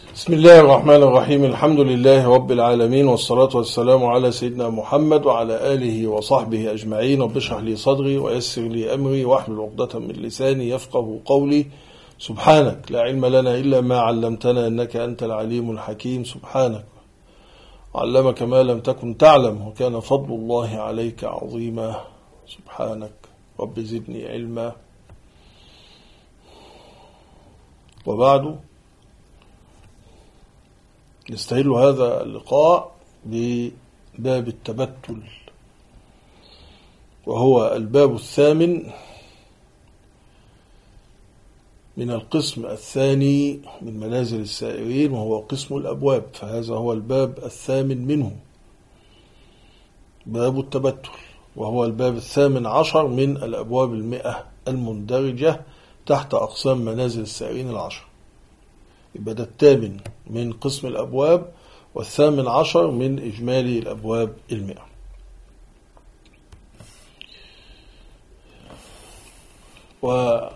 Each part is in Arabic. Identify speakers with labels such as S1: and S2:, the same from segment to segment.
S1: بسم الله الرحمن الرحيم. الحمد لله رب العالمين، والصلاة والسلام على سيدنا محمد وعلى آله وصحبه أجمعين. رب اشرح لي صدري ويسر لي أمري واحلل عقدة من لساني يفقه قولي. سبحانك لا علم لنا إلا ما علمتنا إنك أنت العليم الحكيم. سبحانك علمك ما لم تكن تعلم وكان فضل الله عليك عظيما. سبحانك رب زدني علما. وبعد، نستهل هذا اللقاء بباب التبتل، وهو الباب الثامن من القسم الثاني من منازل السائرين، وهو قسم الأبواب، فهذا هو الباب الثامن منه، باب التبتل، وهو الباب الثامن عشر من الأبواب 100 المندرجة تحت أقسام منازل السائرين 10. يبقى ده الثامن من قسم الأبواب، والثامن عشر من إجمالي الأبواب 100. وكما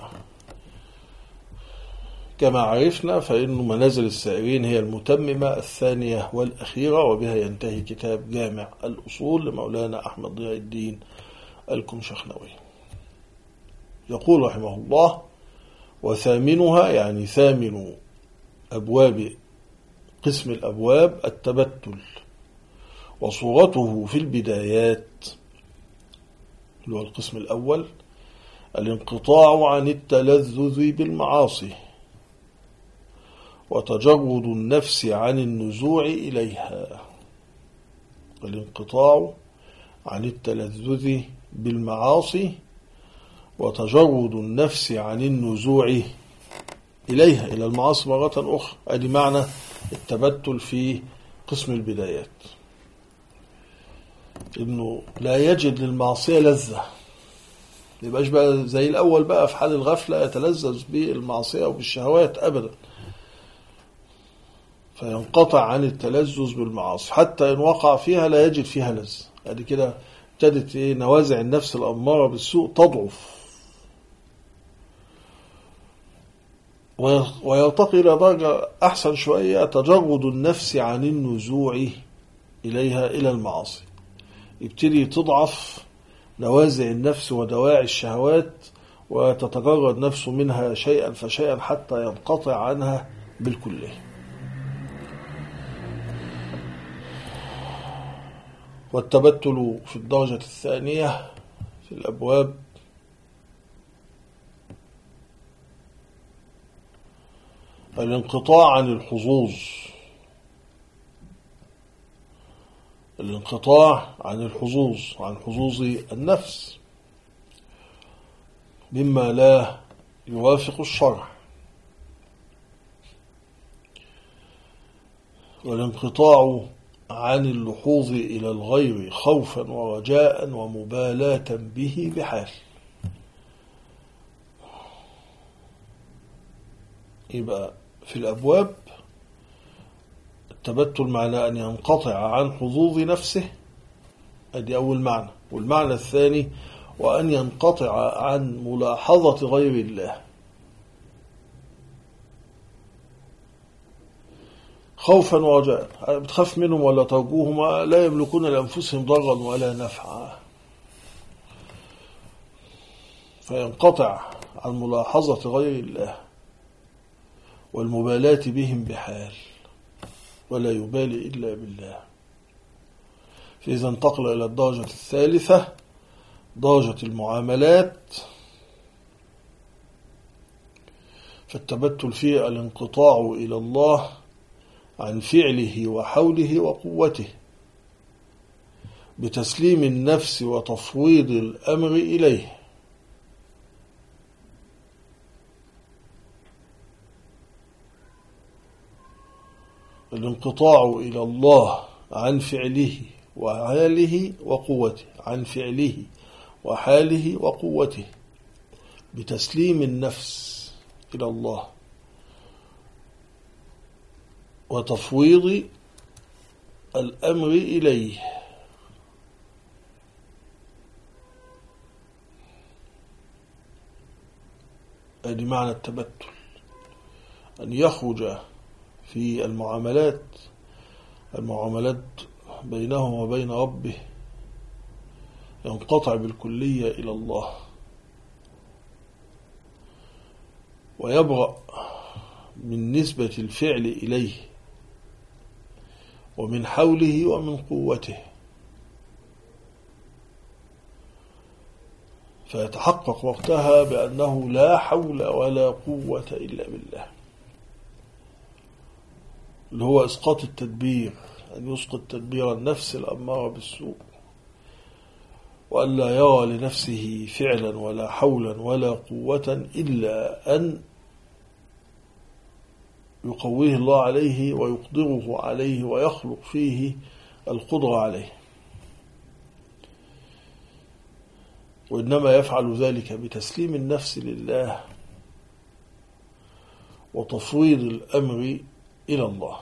S1: عرفنا فإن منازل السائرين هي المتممة الثانية والأخيرة، وبها ينتهي كتاب جامع الأصول لمولانا أحمد ضياء الدين الكمشخنوي. يقول رحمه الله: وثامنها، يعني ثامن أبواب قسم الأبواب، التبتل، وصورته في البدايات، اللي هو القسم الأول، الانقطاع عن التلذذ بالمعاصي، وتجرد النفس عن النزوع إليها. الانقطاع عن التلذذ بالمعاصي وتجرد النفس عن النزوع إليها، إلى المعاصي مرة أخرى. أدي معنى التبتل في قسم البدايات، إنه لا يجد للمعصية لذة، يبقاش بقى زي الأول بقى في حال الغفلة يتلذذ بالمعصية أو بالشهوات أبدا، فينقطع عن التلذذ بالمعاصي حتى إن وقع فيها لا يجد فيها لذة. أدي كده ابتدت نوازع النفس الأمارة بالسوء تضعف، ويرتقي إلى درجة أحسن شوية، تجرد النفس عن النزوع إليها، إلى المعاصي. يبتدي تضعف نوازع النفس ودواعي الشهوات، وتتجرد نفسه منها شيئا فشيئا حتى ينقطع عنها بالكلية. والتبتل في الدرجة الثانية في الأبواب الانقطاع عن الحظوظ، الانقطاع عن الحظوظ، عن حظوظ النفس مما لا يوافق الشرع، والانقطاع عن اللحوظ إلى الغير خوفا ورجاء ومبالاة به بحال. يبقى في الأبواب التبتل معنى أن ينقطع عن حظوظ نفسه، أدي أول معنى. والمعنى الثاني وأن ينقطع عن ملاحظة غير الله، خوفا ورجاء، بتخاف منهم ولا ترجوهم، لا يملكون لأنفسهم ضرا ولا نفعا، فينقطع عن ملاحظة غير الله والمبالاة بهم بحال، ولا يبالي إلا بالله. فإذا انتقل إلى الدرجة الثالثة، درجة المعاملات، فالتبتل فيه الانقطاع إلى الله عن فعله وحوله وقوته، بتسليم النفس وتفويض الأمر إليه. الانقطاع إلى الله عن فعله وحاله وقوته، عن فعله وحاله وقوته، بتسليم النفس إلى الله وتفويض الأمر إليه. هذا معنى التبتل، أن يخرج في المعاملات بينه وبين ربه ينقطع بالكلية إلى الله، ويبرأ من نسبة الفعل إليه ومن حوله ومن قوته، فيتحقق وقتها بأنه لا حول ولا قوة إلا بالله، اللي هو إسقاط التدبير، أن يسقط تدبير النفس الأمارة بالسوء، وأن لا يرى لنفسه فعلا ولا حولا ولا قوة إلا أن يقويه الله عليه ويقدره عليه ويخلق فيه القدرة عليه، وإنما يفعل ذلك بتسليم النفس لله وتفويض الأمر إلى الله.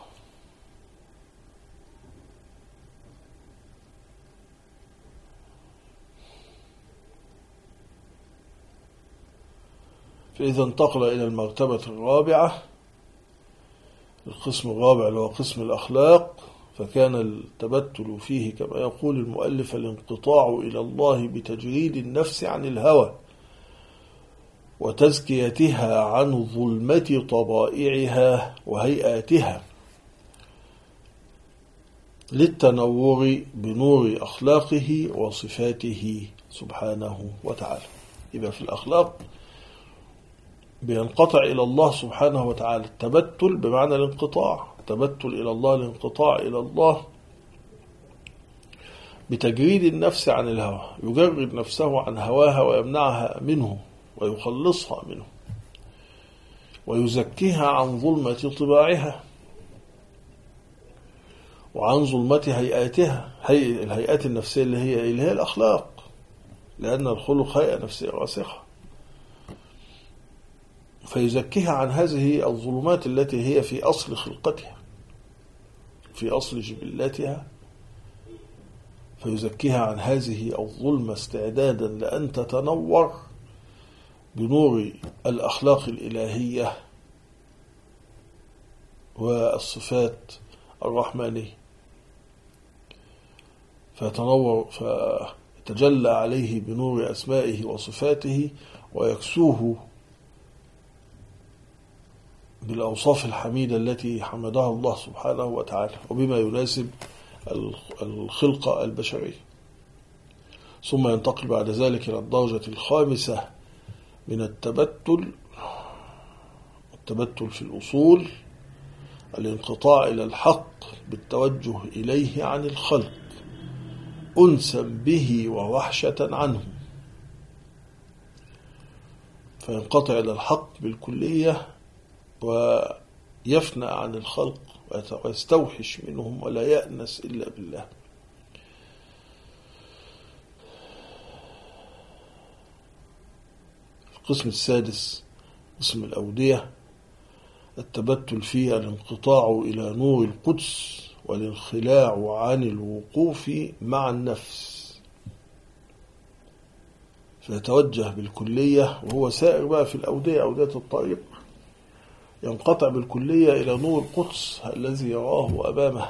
S1: فإذا انتقل إلى المرتبة الرابعة، القسم الرابع اللي هو قسم الأخلاق، فكان التبتل فيه كما يقول المؤلف الانقطاع إلى الله بتجريد النفس عن الهوى وتزكيتها عن ظلمة طبائعها وهيئاتها للتنور بنور أخلاقه وصفاته سبحانه وتعالى. يبقى في الأخلاق بينقطع إلى الله سبحانه وتعالى، التبتل بمعنى الانقطاع، التبتل إلى الله الانقطاع إلى الله بتجريد النفس عن الهوى، يجرد نفسه عن هواها ويمنعها منه ويخلصها منه ويزكيها عن ظلمة طباعها وعن ظلمة هيئاتها، الهيئات النفسية اللي هي الأخلاق، لأن الخلق هيئة نفسية راسخة، فيزكيها عن هذه الظلمات التي هي في أصل خلقتها، في أصل جبلتها، فيزكيها عن هذه الظلمة استعدادا لأن تتنور بنور الأخلاق الإلهية والصفات الرحمانية، فيتجلى عليه بنور أسمائه وصفاته ويكسوه بالأوصاف الحميدة التي حمدها الله سبحانه وتعالى وبما يناسب الخلقة البشرية. ثم ينتقل بعد ذلك إلى الدرجة الخامسة من التبتل في الأصول، الانقطاع إلى الحق بالتوجه إليه عن الخلق أنسا به ووحشة عنه، فينقطع إلى الحق بالكلية ويفنى عن الخلق ويستوحش منهم ولا يأنس إلا بالله. القسم السادس قسم الأودية، التبتل فيه الانقطاع إلى نور القدس والانخلاع عن الوقوف مع النفس، فيتوجه بالكلية وهو سائر بقى في الأودية، أودية الطريق، ينقطع بالكلية إلى نور القدس الذي يراه أمامه،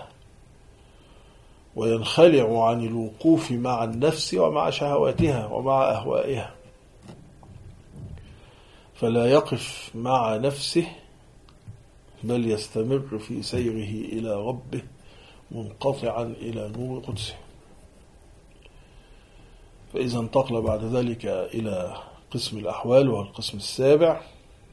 S1: وينخلع عن الوقوف مع النفس ومع شهواتها ومع أهوائها، فلا يقف مع نفسه بل يستمر في سيره إلى ربه منقطعا إلى نور قدسه. فإذا انتقل بعد ذلك إلى قسم الأحوال وهو القسم السابع،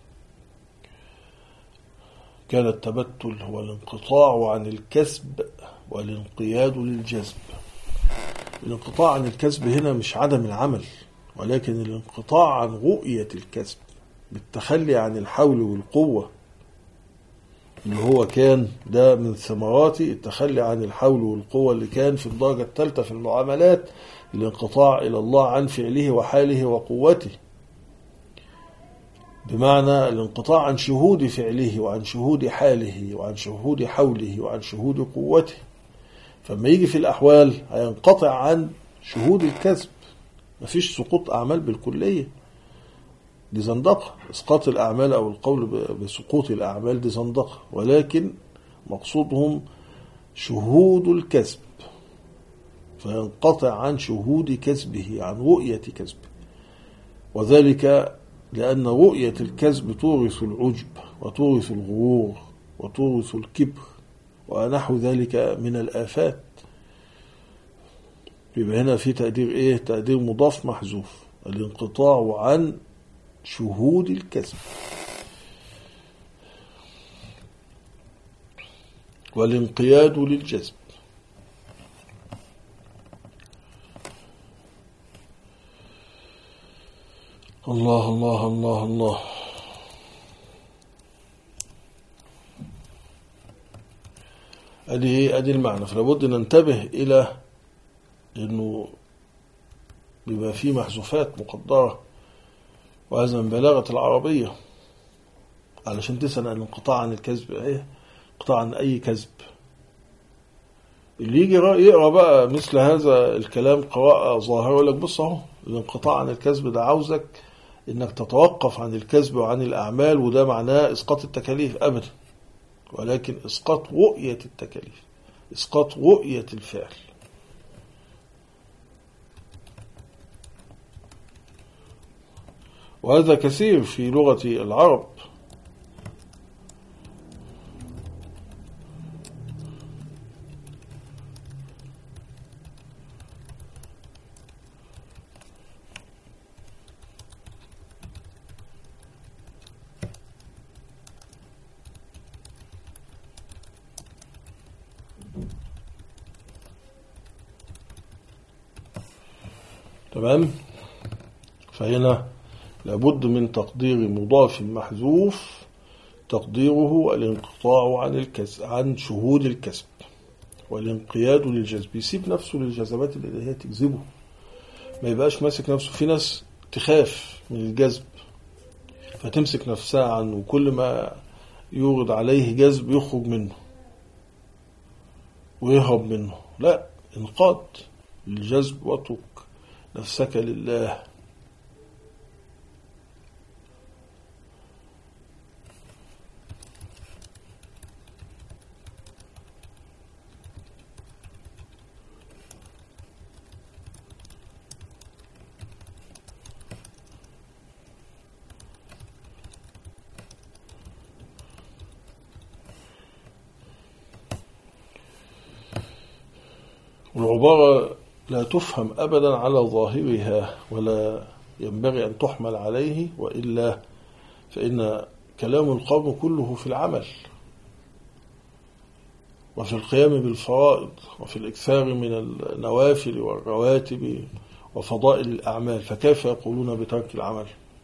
S1: كان التبتل هو الانقطاع عن الكسب والانقياد للجذب. الانقطاع عن الكسب هنا مش عدم العمل، ولكن الانقطاع عن رؤية الكسب بالتخلي عن الحول والقوة، اللي هو كان ده من ثمرات التخلي عن الحول والقوة اللي كان في الدرجة الثالثة في المعاملات، الانقطاع إلى الله عن فعله وحاله وقوته، بمعنى الانقطاع عن شهود فعله وعن شهود حاله وعن شهود حوله وعن شهود قوته. فما يجي في الأحوال هينقطع عن شهود الكسب، مفيش سقوط أعمال بالكلية، دي زندقة. إسقاط الأعمال أو القول بسقوط الأعمال دي زندقة، ولكن مقصودهم شهود الكسب، فينقطع عن شهود كسبه، عن رؤية كسبه. وذلك لأن رؤية الكسب تورث العجب وتورث الغرور وتورث الكبر ونحو ذلك من الآفات. يبقى هنا في تقدير إيه؟ تقدير مضاف محذوف، الانقطاع عن شهود الكسب. والانقياد للجذب. الله الله الله الله. ادي المعنى. فلابد ننتبه الى انه بما فيه محذوفات مقدرة، وهذا من بلاغة العربية، علشان تسأل عن الانقطاع عن الكذب ايه؟ انقطاع عن اي كذب. اللي يجي يقرأ بقى مثل هذا الكلام قراءة ظاهرة يقول لك بص اهو الانقطاع عن الكذب ده عاوزك انك تتوقف عن الكذب وعن الاعمال، وده معناه اسقاط التكاليف. ابدا، ولكن اسقاط رؤية التكاليف، اسقاط رؤية الفعل. وهذا كثير في لغة العرب. تمام. فهنا لابد من تقدير مضاف محذوف تقديره الانقطاع عن شهود الكسب والانقياد للجذب. يسيب نفسه للجذبات الإلهية تجذبه، ما يبقاش ماسك نفسه. في ناس تخاف من الجذب فتمسك نفسها عنه، وكل ما يورد عليه جذب يخرج منه ويهرب منه. لا، انقاد للجذب واترك نفسك لله. والعبارة لا تفهم أبدا على ظاهرها ولا ينبغي أن تحمل عليه، وإلا فإن كلام القوم كله في العمل وفي القيام بالفرائض وفي الإكثار من النوافل والرواتب وفضائل الأعمال، فكيف يقولون بترك العمل؟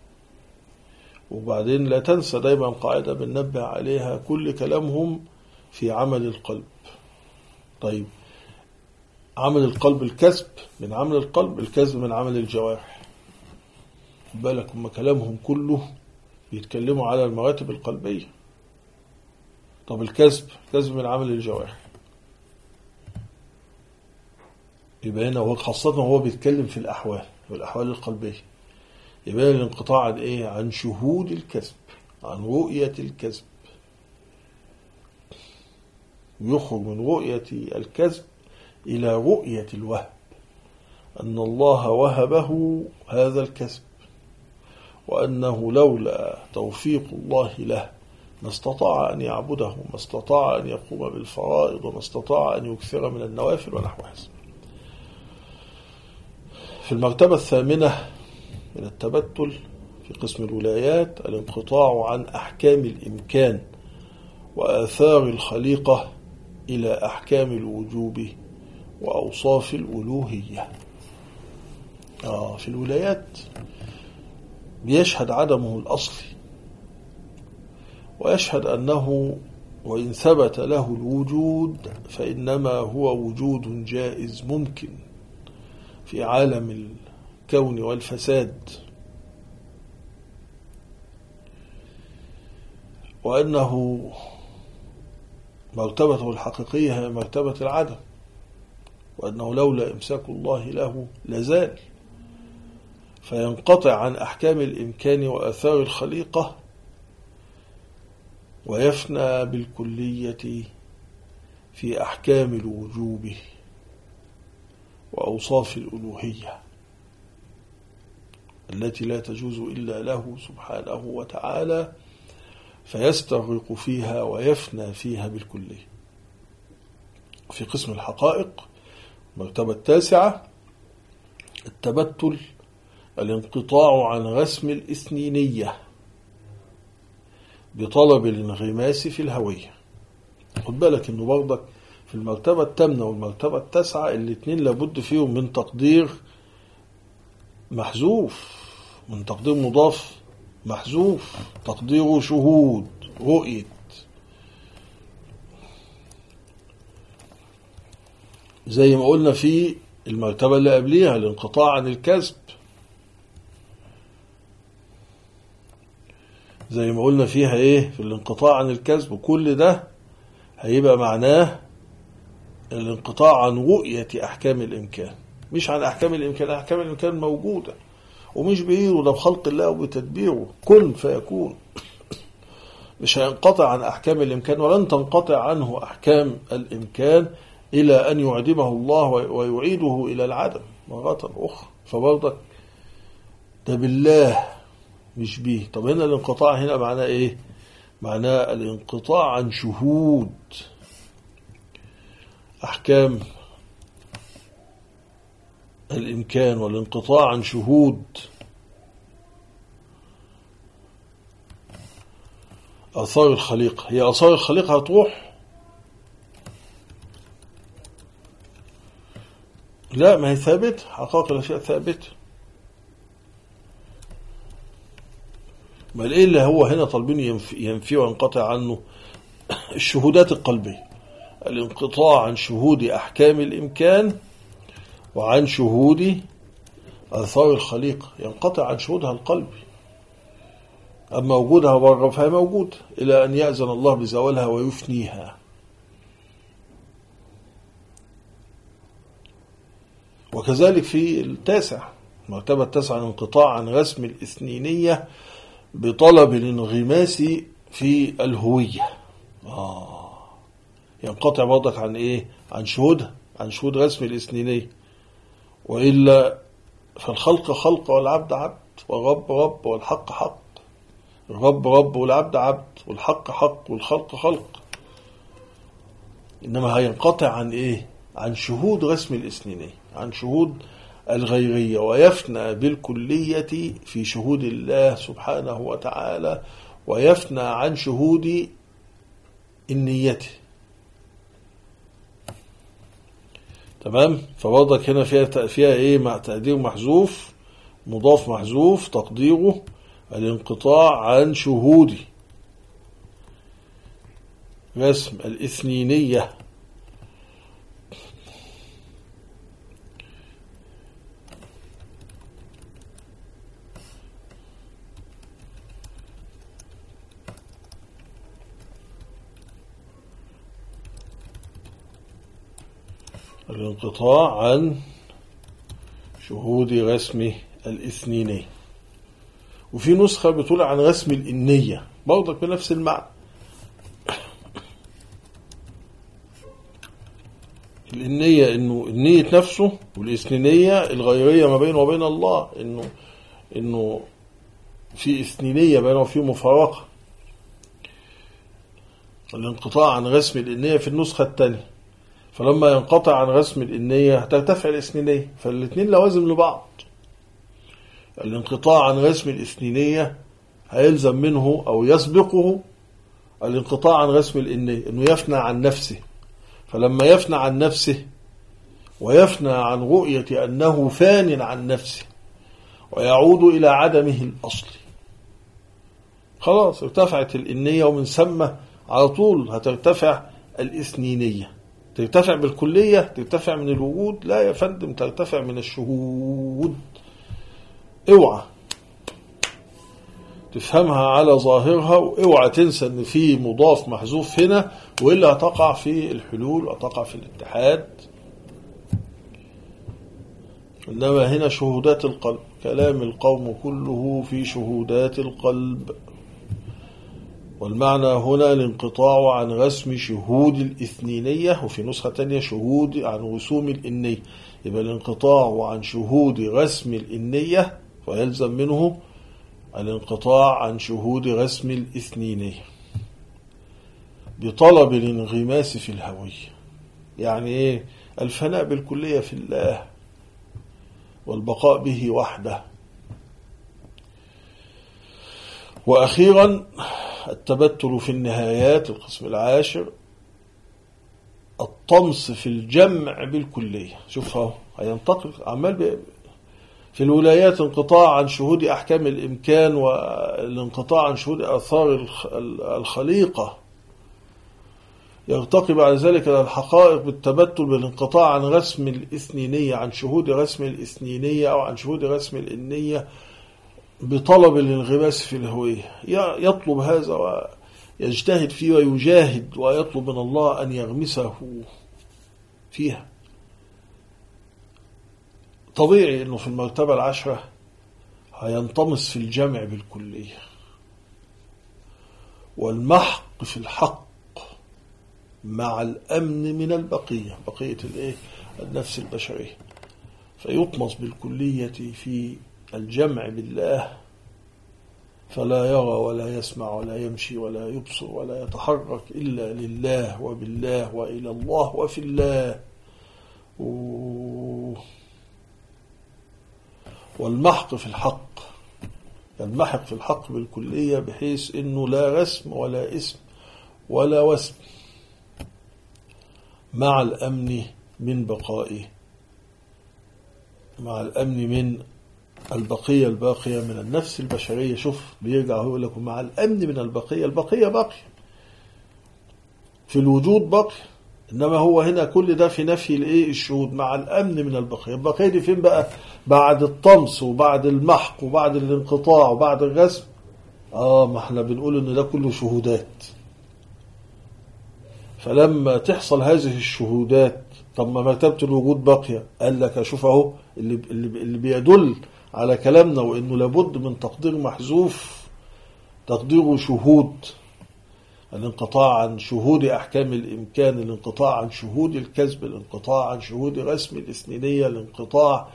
S1: وبعدين لا تنسى دايما قاعدة بننبه عليها، كل كلامهم في عمل القلب. طيب، عمل القلب الكسب من عمل القلب، الكسب من عمل الجوارح. بالك هم كلامهم كله بيتكلموا على المراتب القلبية. طب الكسب من عمل الجوارح. يبقى هنا هو خاصة هو بيتكلم في الأحوال والأحوال القلبية. يبقى الانقطاع عن إيه؟ عن شهود الكسب، عن رؤية الكسب. يخرج من رؤية الكسب إلى رؤية الوهب، أن الله وهبه هذا الكسب، وأنه لولا توفيق الله له ما استطاع أن يعبده، ما استطاع أن يقوم بالفرائض، وما استطاع أن يكثر من النوافل ونحو هذا. في المرتبة الثامنة من التبتل في قسم الولايات الانقطاع عن أحكام الإمكان وآثار الخليقة إلى أحكام الوجوب وأوصاف الألوهية. في الولايات بيشهد عدمه الأصلي، ويشهد أنه وإن ثبت له الوجود فإنما هو وجود جائز ممكن في عالم الكون والفساد، وأنه مرتبته الحقيقية هي مرتبة العدم، وأنه لولا إمساك الله له لزال. فينقطع عن أحكام الإمكان وآثار الخليقة ويفنى بالكلية في أحكام الوجوب وأوصاف الألوهية التي لا تجوز إلا له سبحانه وتعالى، فيستغرق فيها ويفنى فيها بالكلية. في قسم الحقائق المرتبة التاسعة التبتل، الانقطاع عن رسم الإثنينية بطلب الانغماس في الهوية. خد بالك انه برضك في المرتبة الثامنة والمرتبة التاسعة الاثنين لابد فيهم من تقدير محذوف، من تقدير مضاف محذوف، تقديره شهود رؤية. زي ما قلنا في المرتبة اللي قبليها الانقطاع عن الكذب، زي ما قلنا فيها ايه في الانقطاع عن الكذب، وكل ده هيبقى معناه الانقطاع عن رؤية أحكام الإمكان، مش عن أحكام الإمكان. أحكام الإمكان موجودة ومش بإيده، ده بخلق الله وبتدبيره، كن فيكون. مش هينقطع عن أحكام الإمكان، ولن تنقطع عنه أحكام الإمكان إلى أن يعدمه الله ويعيده إلى العدم مرة أخرى. فبرضك ده بالله مش بيه. طب هنا الانقطاع هنا معناه إيه؟ معناه الانقطاع عن شهود أحكام الإمكان، والانقطاع عن شهود آثار الخليقة. هي آثار الخليقة هتروح؟ لا، ما هي ثابت، حقائق الأشياء ثابت. بل إيه اللي هو هنا طالبين ينفي وينقطع عنه؟ الشهودات القلبية، الانقطاع عن شهود أحكام الإمكان وعن شهود آثار الخليقة. ينقطع عن شهودها القلبي، أما وجودها بره فهي موجود إلى أن يأذن الله بزوالها ويفنيها. وكذلك في التاسع، المرتبة التاسعة الانقطاع عن رسم الإثنينية بطلب الانغماس في الهوية. ينقطع برضك عن إيه؟ عن شهودها، عن شهود رسم الإثنينية. وإلا فالخلق خلق والعبد عبد، والرب رب والحق حق. الرب رب والعبد عبد، والحق حق، والخلق خلق. إنما هينقطع عن إيه؟ عن شهود رسم الإثنينية، عن شهود الغيرية، ويفنى بالكلية في شهود الله سبحانه وتعالى، ويفنى عن شهود النية. تمام؟ فبرضك هنا فيها ايه؟ مع تقدير محذوف، مضاف محذوف، تقديره الانقطاع عن شهود رسم الإثنينية. الانقطاع عن شهود رسم الإثنينية. وفي نسخة بتقول عن رسم الإنية برضك بنفس المعنى. الإنية إنه النية نفسه، والإثنينية الغيرية ما بينه وبين الله، إنه في إثنينية بينه وفي مفارقة. الانقطاع عن رسم الإنية في النسخة الثانية، فلما ينقطع عن رسم الإنية هترتفع الإثنينية، فالاثنين لوازم لبعض. الانقطاع عن رسم الإثنينية هيلزم منه أو يسبقه الانقطاع عن رسم الإنية، إنه يفنى عن نفسه. فلما يفنى عن نفسه ويفنى عن رؤية أنه فان عن نفسه ويعود إلى عدمه الأصلي، خلاص ارتفعت الإنية، ومن ثم على طول هترتفع الإثنينية. ترتفع بالكلية، ترتفع من الوجود؟ لا يا فندم، ترتفع من الشهود. اوعى تفهمها على ظاهرها، واوعى تنسى ان في مضاف محذوف هنا، وإلا هتقع في الحلول وتقع في الاتحاد. إنما هنا شهودات القلب، كلام القوم كله في شهودات القلب. والمعنى هنا الانقطاع عن رسم شهود الإثنينية، وفي نسخة تانية شهود عن رسوم الإنية. يبقى الانقطاع عن شهود رسم الإنية، ويلزم منه الانقطاع عن شهود رسم الإثنينية بطلب الانغماس في الهوية. يعني إيه؟ الفناء بالكلية في الله والبقاء به وحده. وأخيرا التبتل في النهايات، القسم العاشر، الطمس في الجمع بالكلية. شوف اهو هينتقل عمال في الولايات انقطاع عن شهود أحكام الإمكان، والانقطاع عن شهود آثار الخليقة. يرتقي بعد ذلك إلى الحقائق بالتبتل بالانقطاع عن رسم الإثنينية، عن شهود رسم الإثنينية أو عن شهود رسم الإنية بطلب الانغماس في الهوية. يطلب هذا ويجتهد فيه ويجاهد ويطلب من الله أن يغمسه فيها. طبيعي أنه في المرتبة العشرة هينطمس في الجمع بالكلية والمحق في الحق مع الأمن من البقية، بقية النفس البشرية، فيطمس بالكلية في الجمع بالله، فلا يرى ولا يسمع ولا يمشي ولا يبصر ولا يتحرك إلا لله وبالله وإلى الله وفي الله. والمحق في الحق، المحق في الحق بالكلية بحيث إنه لا رسم ولا اسم ولا وسم، مع الأمن من بقائه، مع الأمن من البقية الباقية من النفس البشرية. شوف بيرجع يقول لكم مع الأمن من البقية، البقية باقي في الوجود باقي، إنما هو هنا كل ده في نفي الشهود، مع الأمن من البقية. البقية دي فين بقى؟ بعد الطمس وبعد المحق وبعد الانقطاع وبعد الرسم. ما احنا بنقول إن ده كله شهودات. فلما تحصل هذه الشهودات، طب ما مرتبة الوجود باقية. قال لك أشوف أهو اللي بيدل على كلامنا وإنه لابد من تقدير محذوف، تقديره شهود. الانقطاع عن شهود أحكام الإمكان، الانقطاع عن شهود الكذب، الانقطاع عن شهود رسم الإثنينية، الانقطاع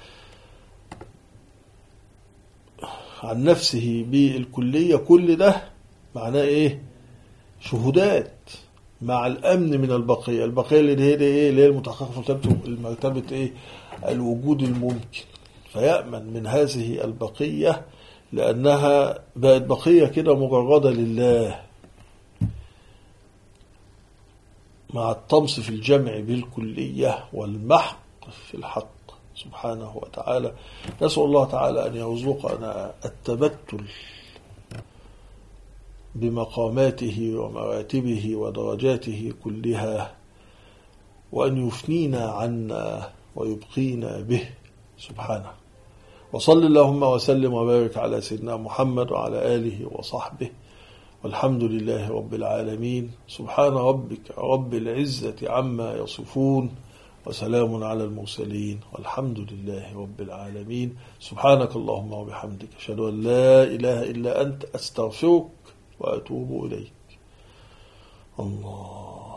S1: عن نفسه بالكلية. كل ده معناه إيه؟ شهودات مع الأمن من البقية. البقية اللي هي المتحققة في المرتبة الوجود الممكن، فيأمن من هذه البقية لأنها بقت بقية كده مجردة لله، مع الطمس في الجمع بالكلية والمحق في الحق سبحانه وتعالى. نسأل الله تعالى أن يرزقنا التبتل بمقاماته ومراتبه ودرجاته كلها، وأن يفنينا عنا ويبقينا به سبحانه. وصل اللهم وسلم وبارك على سيدنا محمد وعلى آله وصحبه، والحمد لله رب العالمين. سبحان ربك رب العزة عما يصفون، وسلام على المرسلين، والحمد لله رب العالمين. سبحانك اللهم وبحمدك، أشهد أن لا إله إلا أنت، أستغفرك وأتوب إليك. الله.